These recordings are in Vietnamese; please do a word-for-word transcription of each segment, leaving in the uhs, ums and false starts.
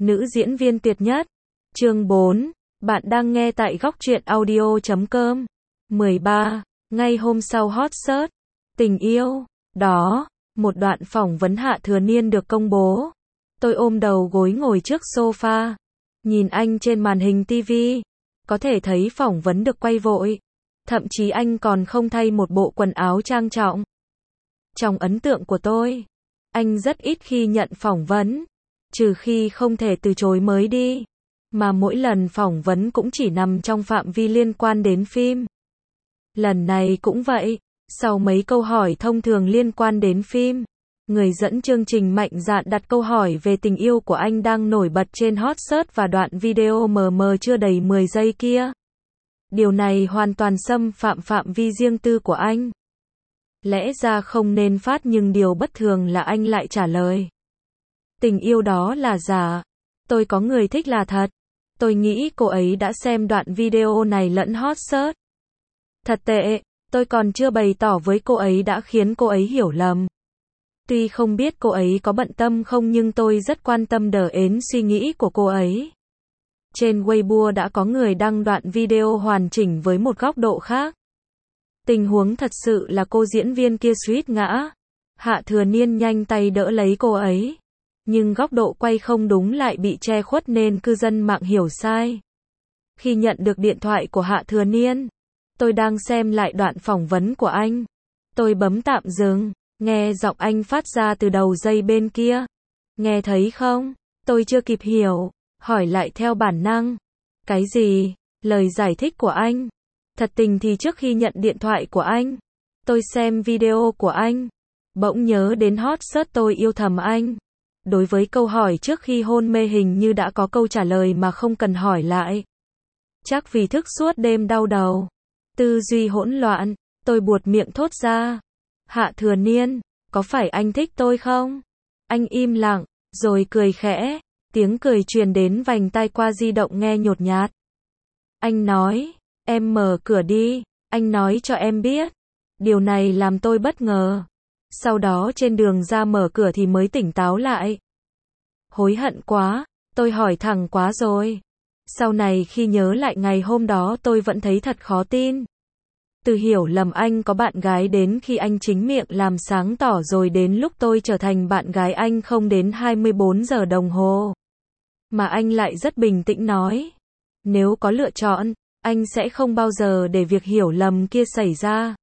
nữ diễn viên tuyệt nhất. Chương bốn. Bạn đang nghe tại góc truyện audio chấm com. mười ba. Ngay hôm sau hot search. Tình yêu. Đó. Một đoạn phỏng vấn Hạ Thừa Niên được công bố. Tôi ôm đầu gối ngồi trước sofa. Nhìn anh trên màn hình ti vi. Có thể thấy phỏng vấn được quay vội. Thậm chí anh còn không thay một bộ quần áo trang trọng. Trong ấn tượng của tôi, anh rất ít khi nhận phỏng vấn. Trừ khi không thể từ chối mới đi. Mà mỗi lần phỏng vấn cũng chỉ nằm trong phạm vi liên quan đến phim. Lần này cũng vậy. Sau mấy câu hỏi thông thường liên quan đến phim, người dẫn chương trình mạnh dạn đặt câu hỏi về tình yêu của anh đang nổi bật trên hot search và đoạn video mờ mờ chưa đầy mười giây kia. Điều này hoàn toàn xâm phạm phạm vi riêng tư của anh. Lẽ ra không nên phát, nhưng điều bất thường là anh lại trả lời. Tình yêu đó là giả. Tôi có người thích là thật. Tôi nghĩ cô ấy đã xem đoạn video này lẫn hot search. Thật tệ, tôi còn chưa bày tỏ với cô ấy đã khiến cô ấy hiểu lầm. Tuy không biết cô ấy có bận tâm không, nhưng tôi rất quan tâm đến suy nghĩ của cô ấy. Trên Weibo đã có người đăng đoạn video hoàn chỉnh với một góc độ khác. Tình huống thật sự là cô diễn viên kia suýt ngã. Hạ Thừa Niên nhanh tay đỡ lấy cô ấy. Nhưng góc độ quay không đúng lại bị che khuất nên cư dân mạng hiểu sai. Khi nhận được điện thoại của Hạ Thừa Niên, tôi đang xem lại đoạn phỏng vấn của anh. Tôi bấm tạm dừng, nghe giọng anh phát ra từ đầu dây bên kia. Nghe thấy không? Tôi chưa kịp hiểu, hỏi lại theo bản năng. Cái gì? Lời giải thích của anh. Thật tình thì trước khi nhận điện thoại của anh, tôi xem video của anh. Bỗng nhớ đến hot search tôi yêu thầm anh. Đối với câu hỏi trước khi hôn mê hình như đã có câu trả lời mà không cần hỏi lại. Chắc vì thức suốt đêm đau đầu, tư duy hỗn loạn, tôi buột miệng thốt ra. Hạ Thừa Niên, có phải anh thích tôi không? Anh im lặng, rồi cười khẽ. Tiếng cười truyền đến vành tai qua di động nghe nhột nhạt. Anh nói, em mở cửa đi, anh nói cho em biết. Điều này làm tôi bất ngờ. Sau đó trên đường ra mở cửa thì mới tỉnh táo lại. Hối hận quá, tôi hỏi thẳng quá rồi. Sau này khi nhớ lại ngày hôm đó tôi vẫn thấy thật khó tin. Từ hiểu lầm anh có bạn gái đến khi anh chính miệng làm sáng tỏ, rồi đến lúc tôi trở thành bạn gái anh không đến hai mươi bốn giờ đồng hồ. Mà anh lại rất bình tĩnh nói. Nếu có lựa chọn, anh sẽ không bao giờ để việc hiểu lầm kia xảy ra.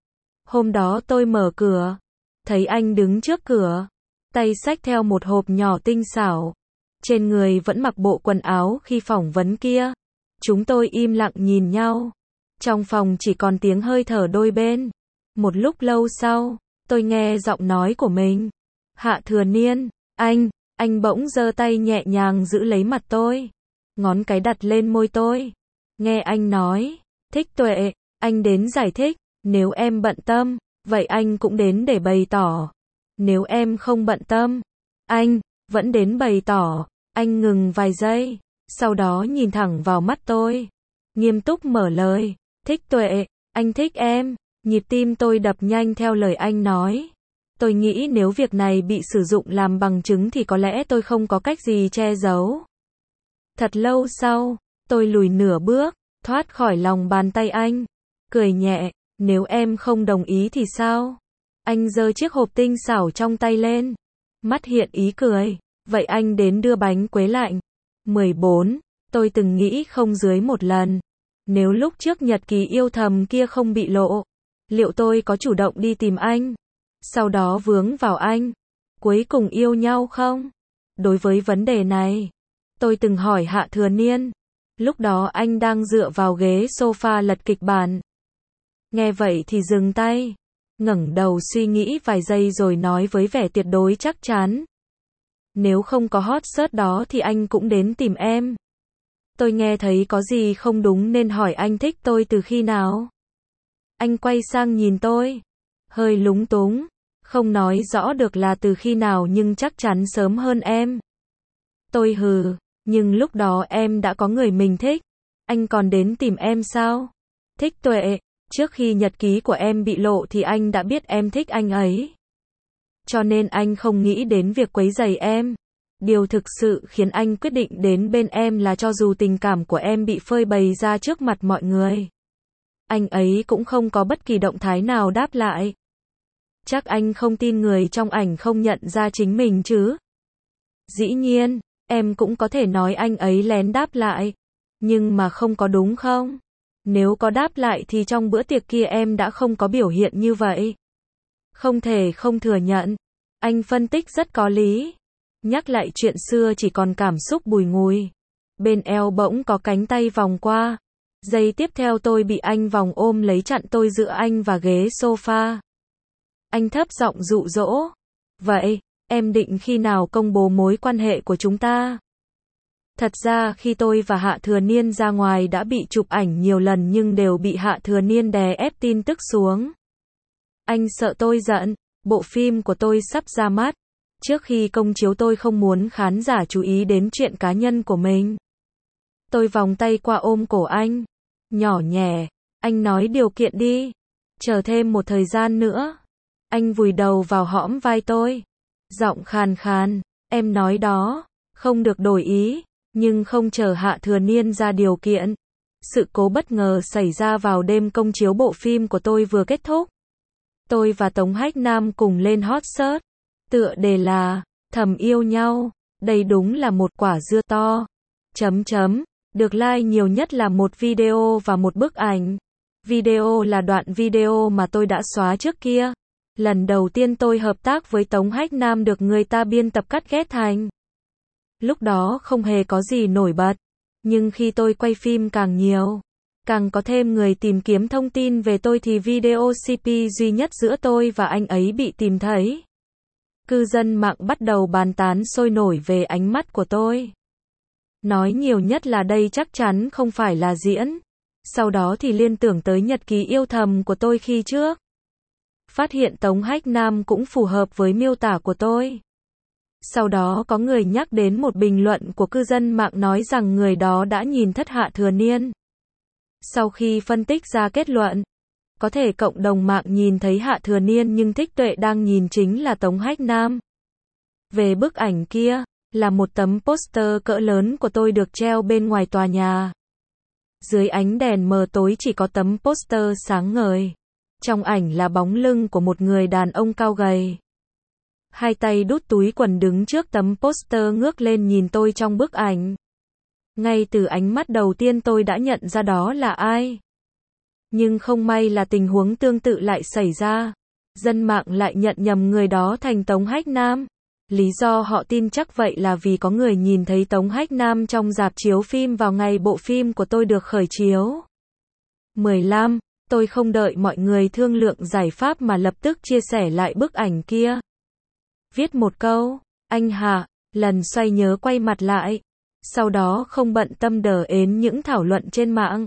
Hôm đó tôi mở cửa. Thấy anh đứng trước cửa, tay xách theo một hộp nhỏ tinh xảo. Trên người vẫn mặc bộ quần áo khi phỏng vấn kia. Chúng tôi im lặng nhìn nhau. Trong phòng chỉ còn tiếng hơi thở đôi bên. Một lúc lâu sau, tôi nghe giọng nói của mình. Hạ Thừa Niên, anh, anh bỗng giơ tay nhẹ nhàng giữ lấy mặt tôi. Ngón cái đặt lên môi tôi. Nghe anh nói, thích Tuệ, anh đến giải thích. Nếu em bận tâm, vậy anh cũng đến để bày tỏ. Nếu em không bận tâm, anh vẫn đến bày tỏ. Anh ngừng vài giây, sau đó nhìn thẳng vào mắt tôi. Nghiêm túc mở lời, thích Tuệ, anh thích em. Nhịp tim tôi đập nhanh theo lời anh nói. Tôi nghĩ nếu việc này bị sử dụng làm bằng chứng thì có lẽ tôi không có cách gì che giấu. Thật lâu sau, tôi lùi nửa bước, thoát khỏi lòng bàn tay anh. Cười nhẹ, nếu em không đồng ý thì sao? Anh giơ chiếc hộp tinh xảo trong tay lên. Mắt hiện ý cười. Vậy anh đến đưa bánh quế lạnh. mười bốn. Tôi từng nghĩ không dưới một lần. Nếu lúc trước nhật ký yêu thầm kia không bị lộ, liệu tôi có chủ động đi tìm anh? Sau đó vướng vào anh? Cuối cùng yêu nhau không? Đối với vấn đề này, tôi từng hỏi Hạ Thừa Niên. Lúc đó anh đang dựa vào ghế sofa lật kịch bản. Nghe vậy thì dừng tay. Ngẩng đầu suy nghĩ vài giây rồi nói với vẻ tuyệt đối chắc chắn. Nếu không có hot search đó thì anh cũng đến tìm em. Tôi nghe thấy có gì không đúng nên hỏi anh thích tôi từ khi nào. Anh quay sang nhìn tôi. Hơi lúng túng. Không nói rõ được là từ khi nào nhưng chắc chắn sớm hơn em. Tôi hừ. Nhưng lúc đó em đã có người mình thích. Anh còn đến tìm em sao? Thích Tuệ. Trước khi nhật ký của em bị lộ thì anh đã biết em thích anh ấy. Cho nên anh không nghĩ đến việc quấy rầy em. Điều thực sự khiến anh quyết định đến bên em là cho dù tình cảm của em bị phơi bày ra trước mặt mọi người, anh ấy cũng không có bất kỳ động thái nào đáp lại. Chắc anh không tin người trong ảnh không nhận ra chính mình chứ? Dĩ nhiên, em cũng có thể nói anh ấy lén đáp lại. Nhưng mà không có đúng không? Nếu có đáp lại thì trong bữa tiệc kia em đã không có biểu hiện như vậy. Không thể không thừa nhận. Anh phân tích rất có lý. Nhắc lại chuyện xưa chỉ còn cảm xúc bùi ngùi. Bên eo bỗng có cánh tay vòng qua. Giây tiếp theo tôi bị anh vòng ôm lấy chặn tôi giữa anh và ghế sofa. Anh thấp giọng dụ dỗ. Vậy, em định khi nào công bố mối quan hệ của chúng ta? Thật ra khi tôi và Hạ Thừa Niên ra ngoài đã bị chụp ảnh nhiều lần nhưng đều bị Hạ Thừa Niên đè ép tin tức xuống. Anh sợ tôi giận, bộ phim của tôi sắp ra mắt. Trước khi công chiếu tôi không muốn khán giả chú ý đến chuyện cá nhân của mình. Tôi vòng tay qua ôm cổ anh. Nhỏ nhẹ, anh nói điều kiện đi. Chờ thêm một thời gian nữa. Anh vùi đầu vào hõm vai tôi. Giọng khàn khàn, em nói đó, không được đổi ý. Nhưng không chờ Hạ Thừa Niên ra điều kiện. Sự cố bất ngờ xảy ra vào đêm công chiếu bộ phim của tôi vừa kết thúc. Tôi và Tống Hách Nam cùng lên hot search. Tựa đề là, thầm yêu nhau. Đây đúng là một quả dưa to. Chấm chấm. Được like nhiều nhất là một video và một bức ảnh. Video là đoạn video mà tôi đã xóa trước kia. Lần đầu tiên tôi hợp tác với Tống Hách Nam được người ta biên tập cắt ghép thành. Lúc đó không hề có gì nổi bật. Nhưng khi tôi quay phim càng nhiều, càng có thêm người tìm kiếm thông tin về tôi thì video xê pê duy nhất giữa tôi và anh ấy bị tìm thấy. Cư dân mạng bắt đầu bàn tán sôi nổi về ánh mắt của tôi. Nói nhiều nhất là đây chắc chắn không phải là diễn. Sau đó thì liên tưởng tới nhật ký yêu thầm của tôi khi trước. Phát hiện Tống Hách Nam cũng phù hợp với miêu tả của tôi. Sau đó có người nhắc đến một bình luận của cư dân mạng nói rằng người đó đã nhìn thất Hạ Thừa Niên. Sau khi phân tích ra kết luận, có thể cộng đồng mạng nhìn thấy Hạ Thừa Niên nhưng Thích Tuệ đang nhìn chính là Tống Hách Nam. Về bức ảnh kia, là một tấm poster cỡ lớn của tôi được treo bên ngoài tòa nhà. Dưới ánh đèn mờ tối chỉ có tấm poster sáng ngời. Trong ảnh là bóng lưng của một người đàn ông cao gầy. Hai tay đút túi quần đứng trước tấm poster ngước lên nhìn tôi trong bức ảnh. Ngay từ ánh mắt đầu tiên tôi đã nhận ra đó là ai. Nhưng không may là tình huống tương tự lại xảy ra. Dân mạng lại nhận nhầm người đó thành Tống Hách Nam. Lý do họ tin chắc vậy là vì có người nhìn thấy Tống Hách Nam trong rạp chiếu phim vào ngày bộ phim của tôi được khởi chiếu. mười lăm. Tôi không đợi mọi người thương lượng giải pháp mà lập tức chia sẻ lại bức ảnh kia. Viết một câu, anh Hạ, lần xoay nhớ quay mặt lại. Sau đó không bận tâm đờ ến những thảo luận trên mạng.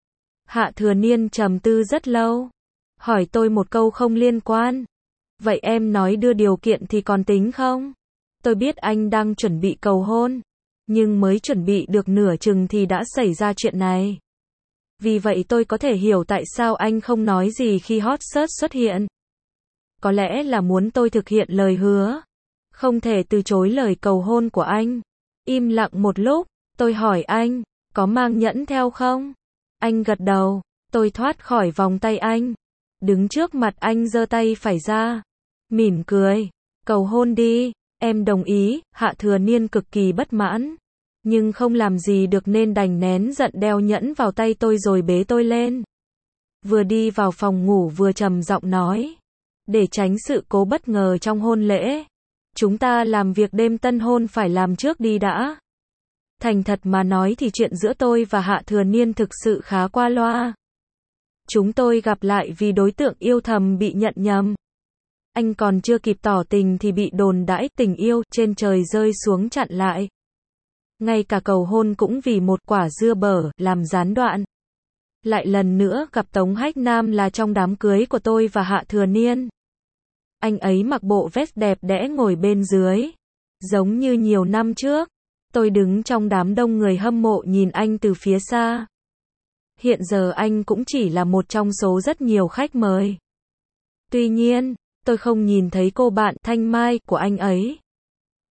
Hạ Thừa Niên trầm tư rất lâu. Hỏi tôi một câu không liên quan. Vậy em nói đưa điều kiện thì còn tính không? Tôi biết anh đang chuẩn bị cầu hôn. Nhưng mới chuẩn bị được nửa chừng thì đã xảy ra chuyện này. Vì vậy tôi có thể hiểu tại sao anh không nói gì khi hot search xuất hiện. Có lẽ là muốn tôi thực hiện lời hứa. Không thể từ chối lời cầu hôn của anh. Im lặng một lúc, tôi hỏi anh, có mang nhẫn theo không? Anh gật đầu, tôi thoát khỏi vòng tay anh. Đứng trước mặt anh giơ tay phải ra. Mỉm cười, cầu hôn đi, em đồng ý. Hạ Thừa Niên cực kỳ bất mãn. Nhưng không làm gì được nên đành nén giận đeo nhẫn vào tay tôi rồi bế tôi lên. Vừa đi vào phòng ngủ vừa trầm giọng nói. Để tránh sự cố bất ngờ trong hôn lễ. Chúng ta làm việc đêm tân hôn phải làm trước đi đã. Thành thật mà nói thì chuyện giữa tôi và Hạ Thừa Niên thực sự khá qua loa. Chúng tôi gặp lại vì đối tượng yêu thầm bị nhận nhầm. Anh còn chưa kịp tỏ tình thì bị đồn đãi tình yêu trên trời rơi xuống chặn lại. Ngay cả cầu hôn cũng vì một quả dưa bở làm gián đoạn. Lại lần nữa gặp Tống Hách Nam là trong đám cưới của tôi và Hạ Thừa Niên. Anh ấy mặc bộ vest đẹp đẽ ngồi bên dưới. Giống như nhiều năm trước, tôi đứng trong đám đông người hâm mộ nhìn anh từ phía xa. Hiện giờ anh cũng chỉ là một trong số rất nhiều khách mời. Tuy nhiên, tôi không nhìn thấy cô bạn Thanh Mai của anh ấy.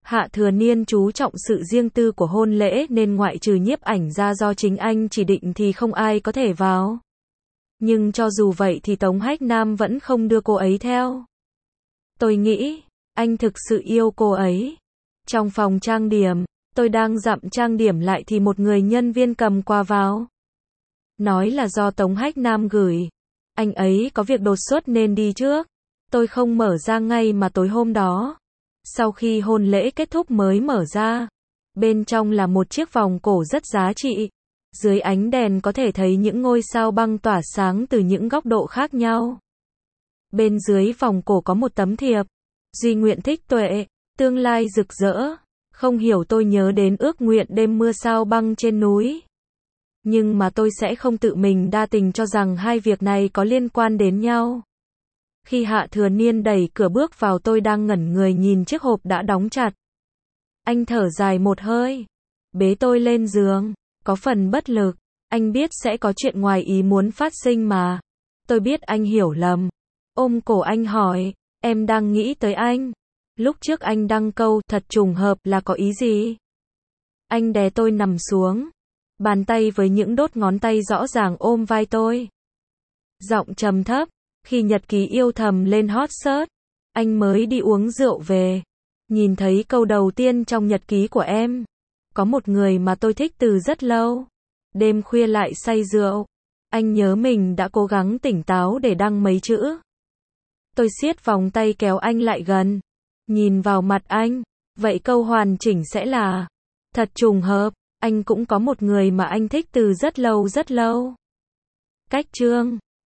Hạ Thừa Niên chú trọng sự riêng tư của hôn lễ nên ngoại trừ nhiếp ảnh ra do chính anh chỉ định thì không ai có thể vào. Nhưng cho dù vậy thì Tống Hách Nam vẫn không đưa cô ấy theo. Tôi nghĩ, anh thực sự yêu cô ấy. Trong phòng trang điểm, tôi đang dặm trang điểm lại thì một người nhân viên cầm quà vào. Nói là do Tống Hách Nam gửi. Anh ấy có việc đột xuất nên đi trước. Tôi không mở ra ngay mà tối hôm đó. Sau khi hôn lễ kết thúc mới mở ra. Bên trong là một chiếc vòng cổ rất giá trị. Dưới ánh đèn có thể thấy những ngôi sao băng tỏa sáng từ những góc độ khác nhau. Bên dưới vòng cổ có một tấm thiệp. Duy nguyện thích tuệ, tương lai rực rỡ. Không hiểu tôi nhớ đến ước nguyện đêm mưa sao băng trên núi. Nhưng mà tôi sẽ không tự mình đa tình cho rằng hai việc này có liên quan đến nhau. Khi Hạ Thừa Niên đẩy cửa bước vào tôi đang ngẩn người nhìn chiếc hộp đã đóng chặt. Anh thở dài một hơi. Bế tôi lên giường. Có phần bất lực. Anh biết sẽ có chuyện ngoài ý muốn phát sinh mà. Tôi biết anh hiểu lầm. Ôm cổ anh hỏi. Em đang nghĩ tới anh. Lúc trước anh đăng câu thật trùng hợp là có ý gì? Anh đè tôi nằm xuống. Bàn tay với những đốt ngón tay rõ ràng ôm vai tôi. Giọng trầm thấp. Khi nhật ký yêu thầm lên hot search, anh mới đi uống rượu về. Nhìn thấy câu đầu tiên trong nhật ký của em. Có một người mà tôi thích từ rất lâu. Đêm khuya lại say rượu. Anh nhớ mình đã cố gắng tỉnh táo để đăng mấy chữ. Tôi siết vòng tay kéo anh lại gần. Nhìn vào mặt anh. Vậy câu hoàn chỉnh sẽ là. Thật trùng hợp, anh cũng có một người mà anh thích từ rất lâu rất lâu. Cách chương